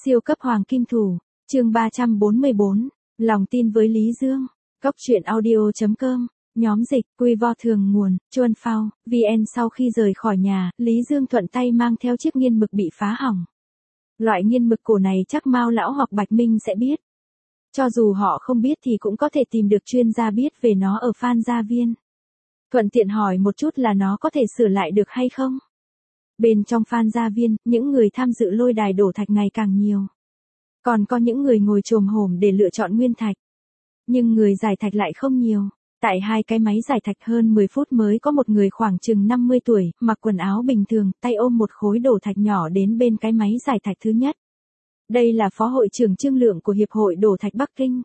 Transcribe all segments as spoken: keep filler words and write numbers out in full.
Siêu cấp hoàng kim thủ, chương ba trăm bốn mươi bốn, lòng tin với Lý Dương. Cốc truyện audio chấm com, nhóm dịch, quy vo thường nguồn, chuan phao, vn. Sau khi rời khỏi nhà, Lý Dương thuận tay mang theo chiếc nghiên mực bị phá hỏng. Loại nghiên mực cổ này chắc Mao lão hoặc Bạch Minh sẽ biết. Cho dù họ không biết thì cũng có thể tìm được chuyên gia biết về nó ở Phan Gia Viên. Thuận tiện hỏi một chút là nó có thể sửa lại được hay không. Bên trong Phan Gia Viên, những người tham dự lôi đài đổ thạch ngày càng nhiều. Còn có những người ngồi chồm hổm để lựa chọn nguyên thạch. Nhưng người giải thạch lại không nhiều. Tại hai cái máy giải thạch hơn mười phút mới có một người khoảng chừng năm mươi tuổi, mặc quần áo bình thường, tay ôm một khối đổ thạch nhỏ đến bên cái máy giải thạch thứ nhất. Đây là Phó hội trưởng Trương Lượng của Hiệp hội Đổ thạch Bắc Kinh.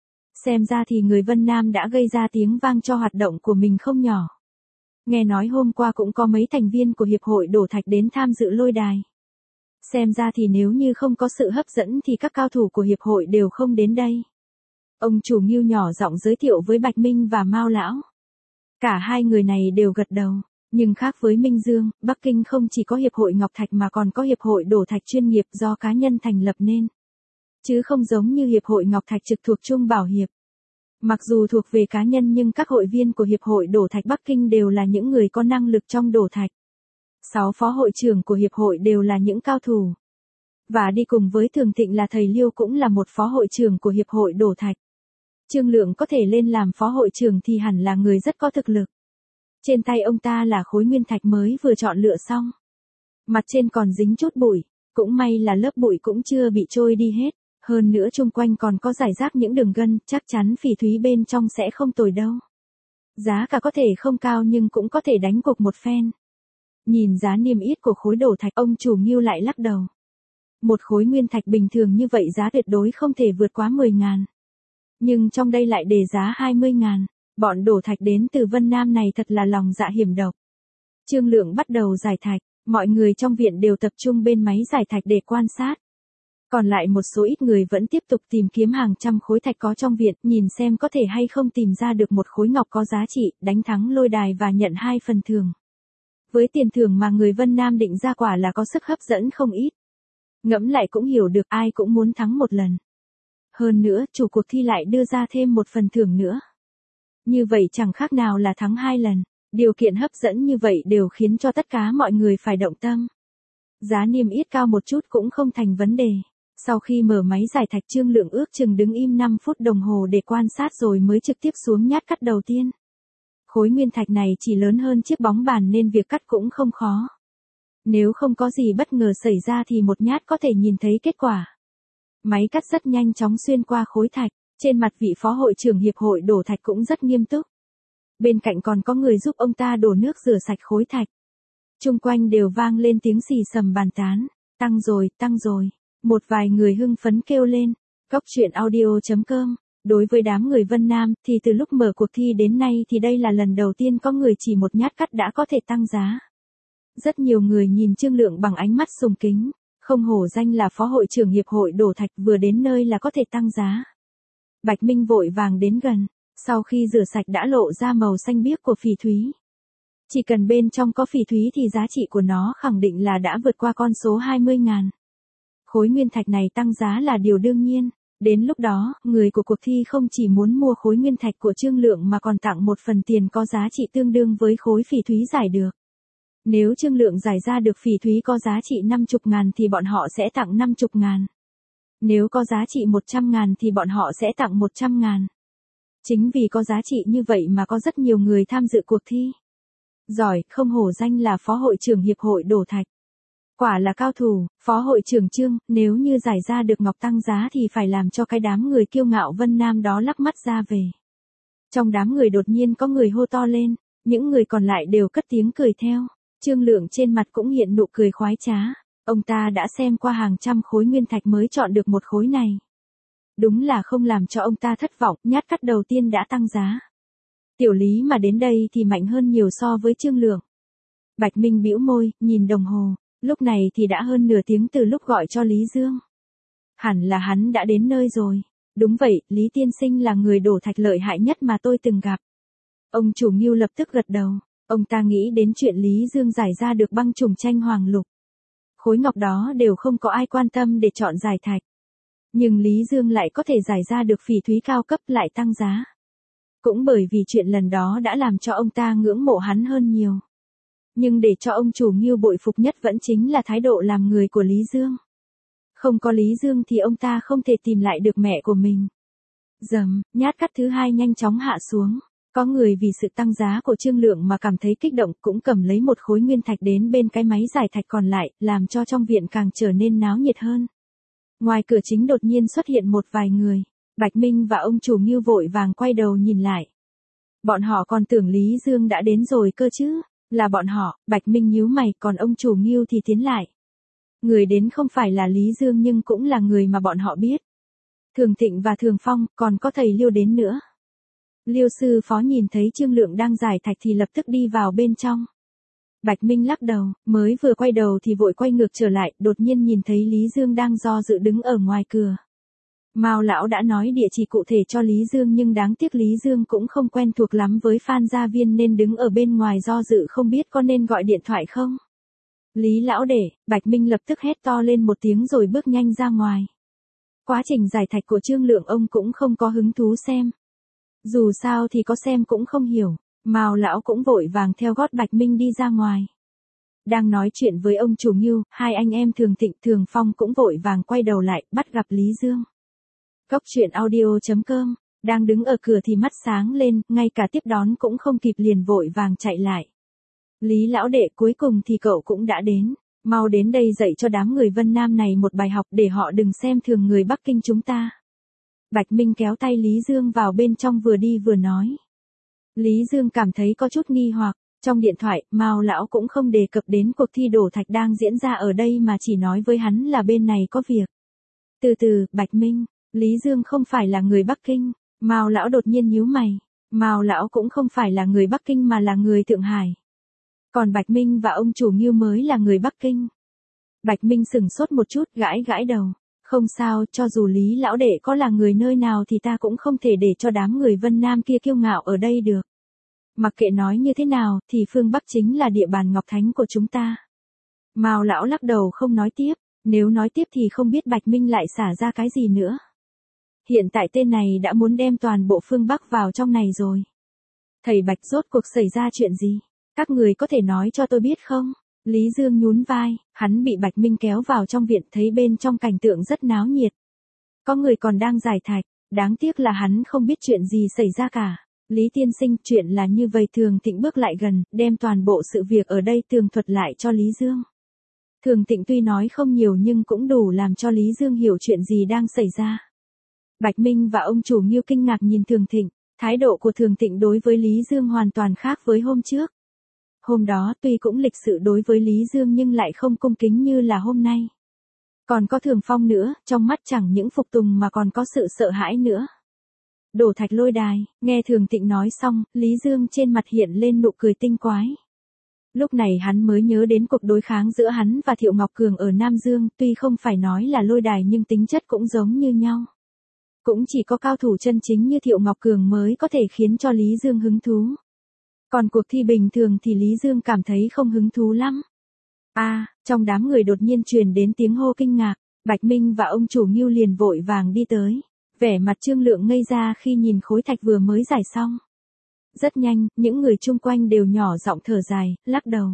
Xem ra thì người Vân Nam đã gây ra tiếng vang cho hoạt động của mình không nhỏ. Nghe nói hôm qua cũng có mấy thành viên của Hiệp hội Đổ thạch đến tham dự lôi đài. Xem ra thì nếu như không có sự hấp dẫn thì các cao thủ của Hiệp hội đều không đến đây. Ông chủ Ngưu nhỏ giọng giới thiệu với Bạch Minh và Mao lão. Cả hai người này đều gật đầu. Nhưng khác với Minh Dương, Bắc Kinh không chỉ có Hiệp hội Ngọc Thạch mà còn có Hiệp hội Đổ thạch chuyên nghiệp do cá nhân thành lập nên. Chứ không giống như Hiệp hội Ngọc Thạch trực thuộc Trung Bảo Hiệp. Mặc dù thuộc về cá nhân nhưng các hội viên của Hiệp hội Đổ thạch Bắc Kinh đều là những người có năng lực trong đổ thạch. Sáu phó hội trưởng của Hiệp hội đều là những cao thủ. Và đi cùng với Thường Thịnh là thầy Liêu cũng là một phó hội trưởng của Hiệp hội Đổ thạch. Trương Lượng có thể lên làm phó hội trưởng thì hẳn là người rất có thực lực. Trên tay ông ta là khối nguyên thạch mới vừa chọn lựa xong. Mặt trên còn dính chút bụi, cũng may là lớp bụi cũng chưa bị trôi đi hết. Hơn nữa chung quanh còn có rải rác những đường gân, chắc chắn phỉ thúy bên trong sẽ không tồi đâu. Giá cả có thể không cao nhưng cũng có thể đánh cuộc một phen. Nhìn giá niêm yết của khối đổ thạch, ông chủ Ngưu lại lắc đầu. Một khối nguyên thạch bình thường như vậy giá tuyệt đối không thể vượt quá mười ngàn. Nhưng trong đây lại đề giá hai mươi ngàn. Bọn đổ thạch đến từ Vân Nam này thật là lòng dạ hiểm độc. Trương Lượng bắt đầu giải thạch, mọi người trong viện đều tập trung bên máy giải thạch để quan sát. Còn lại một số ít người vẫn tiếp tục tìm kiếm hàng trăm khối thạch có trong viện, nhìn xem có thể hay không tìm ra được một khối ngọc có giá trị, đánh thắng lôi đài và nhận hai phần thưởng. Với tiền thưởng mà người Vân Nam định ra quả là có sức hấp dẫn không ít. Ngẫm lại cũng hiểu được ai cũng muốn thắng một lần. Hơn nữa, chủ cuộc thi lại đưa ra thêm một phần thưởng nữa. Như vậy chẳng khác nào là thắng hai lần. Điều kiện hấp dẫn như vậy đều khiến cho tất cả mọi người phải động tâm. Giá niêm yết cao một chút cũng không thành vấn đề. Sau khi mở máy giải thạch, Trương Lượng ước chừng đứng im năm phút đồng hồ để quan sát rồi mới trực tiếp xuống nhát cắt đầu tiên. Khối nguyên thạch này chỉ lớn hơn chiếc bóng bàn nên việc cắt cũng không khó. Nếu không có gì bất ngờ xảy ra thì một nhát có thể nhìn thấy kết quả. Máy cắt rất nhanh chóng xuyên qua khối thạch. Trên mặt vị phó hội trưởng Hiệp hội Đổ thạch cũng rất nghiêm túc. Bên cạnh còn có người giúp ông ta đổ nước rửa sạch khối thạch. Chung quanh đều vang lên tiếng xì xầm bàn tán. Tăng rồi, tăng rồi. Một vài người hưng phấn kêu lên. Cốc truyện audio chấm com. Đối với đám người Vân Nam thì từ lúc mở cuộc thi đến nay thì đây là lần đầu tiên có người chỉ một nhát cắt đã có thể tăng giá. Rất nhiều người nhìn Trương Lượng bằng ánh mắt sùng kính. Không hổ danh là phó hội trưởng Hiệp hội Đổ thạch, vừa đến nơi là có thể tăng giá. Bạch Minh vội vàng đến gần, sau khi rửa sạch đã lộ ra màu xanh biếc của phỉ thúy. Chỉ cần bên trong có phỉ thúy thì giá trị của nó khẳng định là đã vượt qua con số hai mươi ngàn. Khối nguyên thạch này tăng giá là điều đương nhiên. Đến lúc đó, người của cuộc thi không chỉ muốn mua khối nguyên thạch của Trương Lượng mà còn tặng một phần tiền có giá trị tương đương với khối phỉ thúy giải được. Nếu Trương Lượng giải ra được phỉ thúy có giá trị năm mươi ngàn thì bọn họ sẽ tặng năm mươi ngàn. Nếu có giá trị một trăm ngàn thì bọn họ sẽ tặng một trăm ngàn. Chính vì có giá trị như vậy mà có rất nhiều người tham dự cuộc thi. Giỏi, không hổ danh là phó hội trưởng Hiệp hội Đổ thạch. Quả là cao thủ, phó hội trưởng Trương, nếu như giải ra được ngọc tăng giá thì phải làm cho cái đám người kiêu ngạo Vân Nam đó lắc mắt ra về. Trong đám người đột nhiên có người hô to lên, những người còn lại đều cất tiếng cười theo. Trương Lượng trên mặt cũng hiện nụ cười khoái trá. Ông ta đã xem qua hàng trăm khối nguyên thạch mới chọn được một khối này. Đúng là không làm cho ông ta thất vọng, nhát cắt đầu tiên đã tăng giá. Tiểu Lý mà đến đây thì mạnh hơn nhiều so với Trương Lượng. Bạch Minh bĩu môi, nhìn đồng hồ, lúc này thì đã hơn nửa tiếng từ lúc gọi cho Lý Dương. Hẳn là hắn đã đến nơi rồi. Đúng vậy, Lý tiên sinh là người đổ thạch lợi hại nhất mà tôi từng gặp. Ông chủ Ngưu lập tức gật đầu, ông ta nghĩ đến chuyện Lý Dương giải ra được băng trùng tranh hoàng lục. khối ngọc đó đều không có ai quan tâm để chọn giải thạch. Nhưng Lý Dương lại có thể giải ra được phỉ thúy cao cấp lại tăng giá. Cũng bởi vì chuyện lần đó đã làm cho ông ta ngưỡng mộ hắn hơn nhiều. Nhưng để cho ông chủ Ngưu bội phục nhất vẫn chính là thái độ làm người của Lý Dương. Không có Lý Dương thì ông ta không thể tìm lại được mẹ của mình. Dầm, nhát cắt thứ hai nhanh chóng hạ xuống. Có người vì sự tăng giá của Trương Lượng mà cảm thấy kích động cũng cầm lấy một khối nguyên thạch đến bên cái máy giải thạch còn lại, làm cho trong viện càng trở nên náo nhiệt hơn. Ngoài cửa chính đột nhiên xuất hiện một vài người. Bạch Minh và ông chủ Ngưu vội vàng quay đầu nhìn lại. Bọn họ còn tưởng Lý Dương đã đến rồi cơ chứ. Là bọn họ, Bạch Minh nhíu mày, còn ông chủ Ngưu thì tiến lại. Người đến không phải là Lý Dương nhưng cũng là người mà bọn họ biết. Thường Thịnh và Thường Phong, còn có thầy Liêu đến nữa. Liêu sư phó nhìn thấy Trương Lượng đang giải thạch thì lập tức đi vào bên trong. Bạch Minh lắc đầu, mới vừa quay đầu thì vội quay ngược trở lại, đột nhiên nhìn thấy Lý Dương đang do dự đứng ở ngoài cửa. Mao lão đã nói địa chỉ cụ thể cho Lý Dương nhưng đáng tiếc Lý Dương cũng không quen thuộc lắm với Phan Gia Viên nên đứng ở bên ngoài do dự không biết có nên gọi điện thoại không. Lý lão để, Bạch Minh lập tức hét to lên một tiếng rồi bước nhanh ra ngoài. Quá trình giải thạch của Trương Lượng ông cũng không có hứng thú xem. Dù sao thì có xem cũng không hiểu, Mao lão cũng vội vàng theo gót Bạch Minh đi ra ngoài. Đang nói chuyện với ông chủ Ngưu, hai anh em Thường Thịnh Thường Phong cũng vội vàng quay đầu lại, bắt gặp Lý Dương. Cốc truyện audio chấm com, đang đứng ở cửa thì mắt sáng lên, ngay cả tiếp đón cũng không kịp liền vội vàng chạy lại. Lý lão đệ, cuối cùng thì cậu cũng đã đến, mau đến đây dạy cho đám người Vân Nam này một bài học để họ đừng xem thường người Bắc Kinh chúng ta. Bạch Minh kéo tay Lý Dương vào bên trong vừa đi vừa nói. Lý Dương cảm thấy có chút nghi hoặc, trong điện thoại, Mao lão cũng không đề cập đến cuộc thi đổ thạch đang diễn ra ở đây mà chỉ nói với hắn là bên này có việc. Từ từ, Bạch Minh, Lý Dương không phải là người Bắc Kinh, Mao lão đột nhiên nhíu mày, Mao lão cũng không phải là người Bắc Kinh mà là người Thượng Hải. Còn Bạch Minh và ông chủ Ngưu mới là người Bắc Kinh. Bạch Minh sửng sốt một chút, gãi gãi đầu. Không sao, cho dù Lý lão đệ có là người nơi nào thì ta cũng không thể để cho đám người Vân Nam kia kiêu ngạo ở đây được. Mặc kệ nói như thế nào, thì phương Bắc chính là địa bàn Ngọc Thánh của chúng ta. Mao lão lắc đầu không nói tiếp, nếu nói tiếp thì không biết Bạch Minh lại xả ra cái gì nữa. Hiện tại tên này đã muốn đem toàn bộ phương Bắc vào trong này rồi. Thầy Bạch, rốt cuộc xảy ra chuyện gì? Các người có thể nói cho tôi biết không? Lý Dương nhún vai, hắn bị Bạch Minh kéo vào trong viện, thấy bên trong cảnh tượng rất náo nhiệt. Có người còn đang giải thạch, đáng tiếc là hắn không biết chuyện gì xảy ra cả. Lý tiên sinh, chuyện là như vậy. Thường Thịnh bước lại gần, đem toàn bộ sự việc ở đây tường thuật lại cho Lý Dương. Thường Thịnh tuy nói không nhiều nhưng cũng đủ làm cho Lý Dương hiểu chuyện gì đang xảy ra. Bạch Minh và ông chủ Ngưu kinh ngạc nhìn Thường Thịnh, thái độ của Thường Thịnh đối với Lý Dương hoàn toàn khác với hôm trước. Hôm đó tuy cũng lịch sự đối với Lý Dương nhưng lại không cung kính như là hôm nay. Còn có Thường Phong nữa, trong mắt chẳng những phục tùng mà còn có sự sợ hãi nữa. Đổ thạch lôi đài, nghe Thường Thịnh nói xong, Lý Dương trên mặt hiện lên nụ cười tinh quái. Lúc này hắn mới nhớ đến cuộc đối kháng giữa hắn và Thiệu Ngọc Cường ở Nam Dương, tuy không phải nói là lôi đài nhưng tính chất cũng giống như nhau. Cũng chỉ có cao thủ chân chính như Thiệu Ngọc Cường mới có thể khiến cho Lý Dương hứng thú. Còn cuộc thi bình thường thì Lý Dương cảm thấy không hứng thú lắm. À, trong đám người đột nhiên truyền đến tiếng hô kinh ngạc, Bạch Minh và ông chủ Ngưu liền vội vàng đi tới. Vẻ mặt Trương Lượng ngây ra khi nhìn khối thạch vừa mới giải xong. Rất nhanh, những người chung quanh đều nhỏ giọng thở dài, lắc đầu.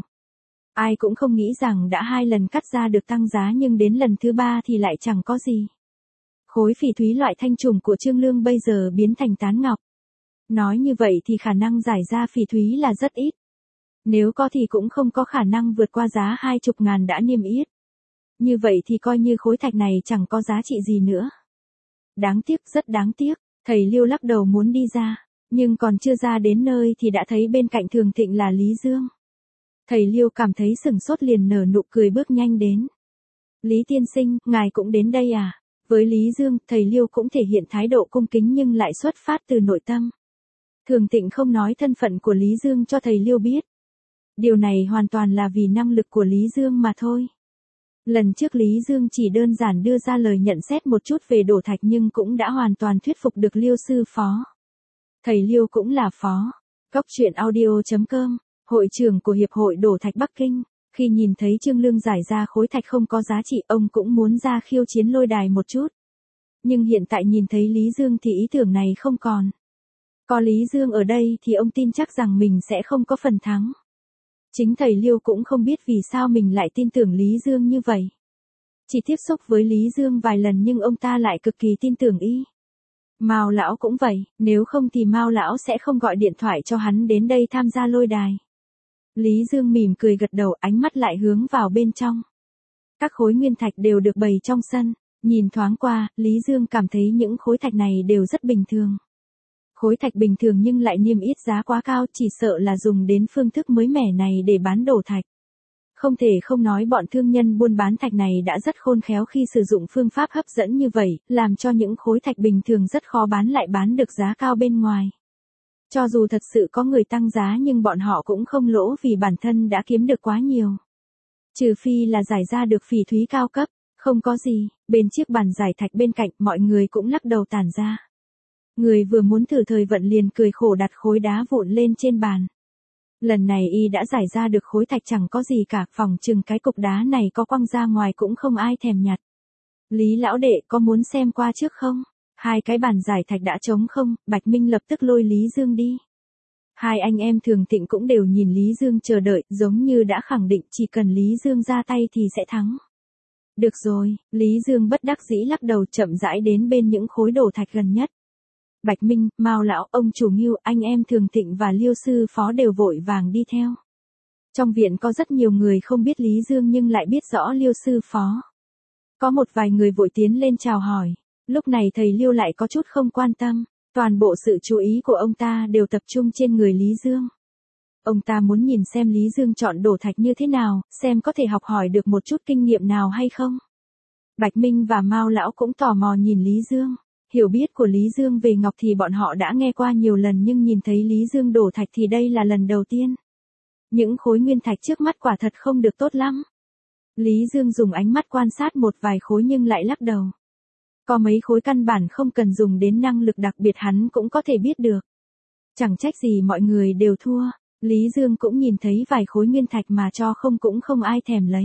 Ai cũng không nghĩ rằng đã hai lần cắt ra được tăng giá nhưng đến lần thứ ba thì lại chẳng có gì. Khối phỉ thúy loại thanh trùng của Trương Lương bây giờ biến thành tán ngọc. Nói như vậy thì khả năng giải ra phỉ thúy là rất ít. Nếu có thì cũng không có khả năng vượt qua giá hai chục ngàn đã niêm yết. Như vậy thì coi như khối thạch này chẳng có giá trị gì nữa. Đáng tiếc, rất đáng tiếc, thầy Liêu lắc đầu muốn đi ra, nhưng còn chưa ra đến nơi thì đã thấy bên cạnh Thường Thịnh là Lý Dương. Thầy Liêu cảm thấy sửng sốt liền nở nụ cười bước nhanh đến. Lý tiên sinh, ngài cũng đến đây à? Với Lý Dương, thầy Liêu cũng thể hiện thái độ cung kính nhưng lại xuất phát từ nội tâm. Thường Thịnh không nói thân phận của Lý Dương cho thầy Liêu biết. Điều này hoàn toàn là vì năng lực của Lý Dương mà thôi. Lần trước Lý Dương chỉ đơn giản đưa ra lời nhận xét một chút về đổ thạch nhưng cũng đã hoàn toàn thuyết phục được Liêu sư phó. Thầy Liêu cũng là phó. Cốc truyện audio chấm com, hội trưởng của Hiệp hội Đổ thạch Bắc Kinh. Khi nhìn thấy Trương Lương giải ra khối thạch không có giá trị, ông cũng muốn ra khiêu chiến lôi đài một chút. Nhưng hiện tại nhìn thấy Lý Dương thì ý tưởng này không còn. Có Lý Dương ở đây thì ông tin chắc rằng mình sẽ không có phần thắng. Chính thầy Liêu cũng không biết vì sao mình lại tin tưởng Lý Dương như vậy. Chỉ tiếp xúc với Lý Dương vài lần nhưng ông ta lại cực kỳ tin tưởng y. Mao lão cũng vậy, nếu không thì Mao lão sẽ không gọi điện thoại cho hắn đến đây tham gia lôi đài. Lý Dương mỉm cười gật đầu, ánh mắt lại hướng vào bên trong. Các khối nguyên thạch đều được bày trong sân, nhìn thoáng qua, Lý Dương cảm thấy những khối thạch này đều rất bình thường. Khối thạch bình thường nhưng lại niêm yết giá quá cao, chỉ sợ là dùng đến phương thức mới mẻ này để bán đổ thạch. Không thể không nói bọn thương nhân buôn bán thạch này đã rất khôn khéo khi sử dụng phương pháp hấp dẫn như vậy, làm cho những khối thạch bình thường rất khó bán lại bán được giá cao bên ngoài. Cho dù thật sự có người tăng giá nhưng bọn họ cũng không lỗ vì bản thân đã kiếm được quá nhiều. Trừ phi là giải ra được phỉ thúy cao cấp, không có gì, bên chiếc bàn giải thạch bên cạnh mọi người cũng lắc đầu tản ra. Người vừa muốn thử thời vận liền cười khổ đặt khối đá vụn lên trên bàn. Lần này y đã giải ra được khối thạch chẳng có gì cả, phòng chừng cái cục đá này có quăng ra ngoài cũng không ai thèm nhặt. Lý lão đệ có muốn xem qua trước không? Hai cái bàn giải thạch đã trống không, Bạch Minh lập tức lôi Lý Dương đi. Hai anh em Thường Thịnh cũng đều nhìn Lý Dương chờ đợi, giống như đã khẳng định chỉ cần Lý Dương ra tay thì sẽ thắng. Được rồi, Lý Dương bất đắc dĩ lắc đầu chậm rãi đến bên những khối đổ thạch gần nhất. Bạch Minh, Mao lão, ông chủ Ngưu, anh em Thường Thịnh và Liêu sư phó đều vội vàng đi theo. Trong viện có rất nhiều người không biết Lý Dương nhưng lại biết rõ Liêu sư phó. Có một vài người vội tiến lên chào hỏi. Lúc này thầy Liêu lại có chút không quan tâm, toàn bộ sự chú ý của ông ta đều tập trung trên người Lý Dương. Ông ta muốn nhìn xem Lý Dương chọn đổ thạch như thế nào, xem có thể học hỏi được một chút kinh nghiệm nào hay không. Bạch Minh và Mao lão cũng tò mò nhìn Lý Dương. Hiểu biết của Lý Dương về ngọc thì bọn họ đã nghe qua nhiều lần nhưng nhìn thấy Lý Dương đổ thạch thì đây là lần đầu tiên. Những khối nguyên thạch trước mắt quả thật không được tốt lắm. Lý Dương dùng ánh mắt quan sát một vài khối nhưng lại lắc đầu. Có mấy khối căn bản không cần dùng đến năng lực đặc biệt hắn cũng có thể biết được. Chẳng trách gì mọi người đều thua, Lý Dương cũng nhìn thấy vài khối nguyên thạch mà cho không cũng không ai thèm lấy.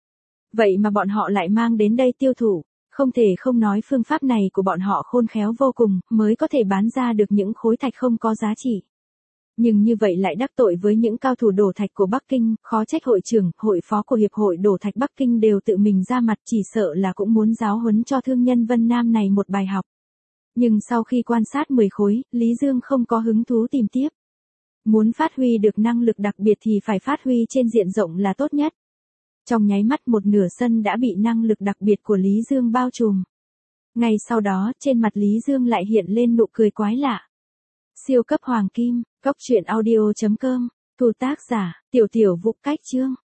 Vậy mà bọn họ lại mang đến đây tiêu thụ, không thể không nói phương pháp này của bọn họ khôn khéo vô cùng, mới có thể bán ra được những khối thạch không có giá trị. Nhưng như vậy lại đắc tội với những cao thủ đổ thạch của Bắc Kinh, khó trách hội trưởng, hội phó của Hiệp hội Đổ thạch Bắc Kinh đều tự mình ra mặt, chỉ sợ là cũng muốn giáo huấn cho thương nhân Vân Nam này một bài học. Nhưng sau khi quan sát mười khối, Lý Dương không có hứng thú tìm tiếp. Muốn phát huy được năng lực đặc biệt thì phải phát huy trên diện rộng là tốt nhất. Trong nháy mắt một nửa sân đã bị năng lực đặc biệt của Lý Dương bao trùm. Ngay sau đó, trên mặt Lý Dương lại hiện lên nụ cười quái lạ. Siêu cấp hoàng kim, cốc truyện audio chấm com, thủ tác giả, tiểu tiểu Vũ Cách Chương.